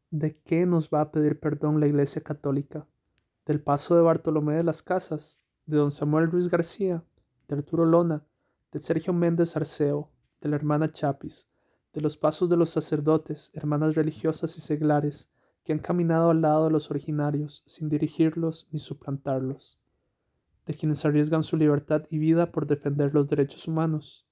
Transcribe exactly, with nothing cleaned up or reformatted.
¿De qué nos va a pedir perdón la Iglesia Católica? ¿Del paso de Bartolomé de las Casas, de don Samuel Ruiz García, de Arturo Lona, de Sergio Méndez Arceo, de la hermana Chapis, de los pasos de los sacerdotes, hermanas religiosas y seglares, que han caminado al lado de los originarios, sin dirigirlos ni suplantarlos, de quienes arriesgan su libertad y vida por defender los derechos humanos?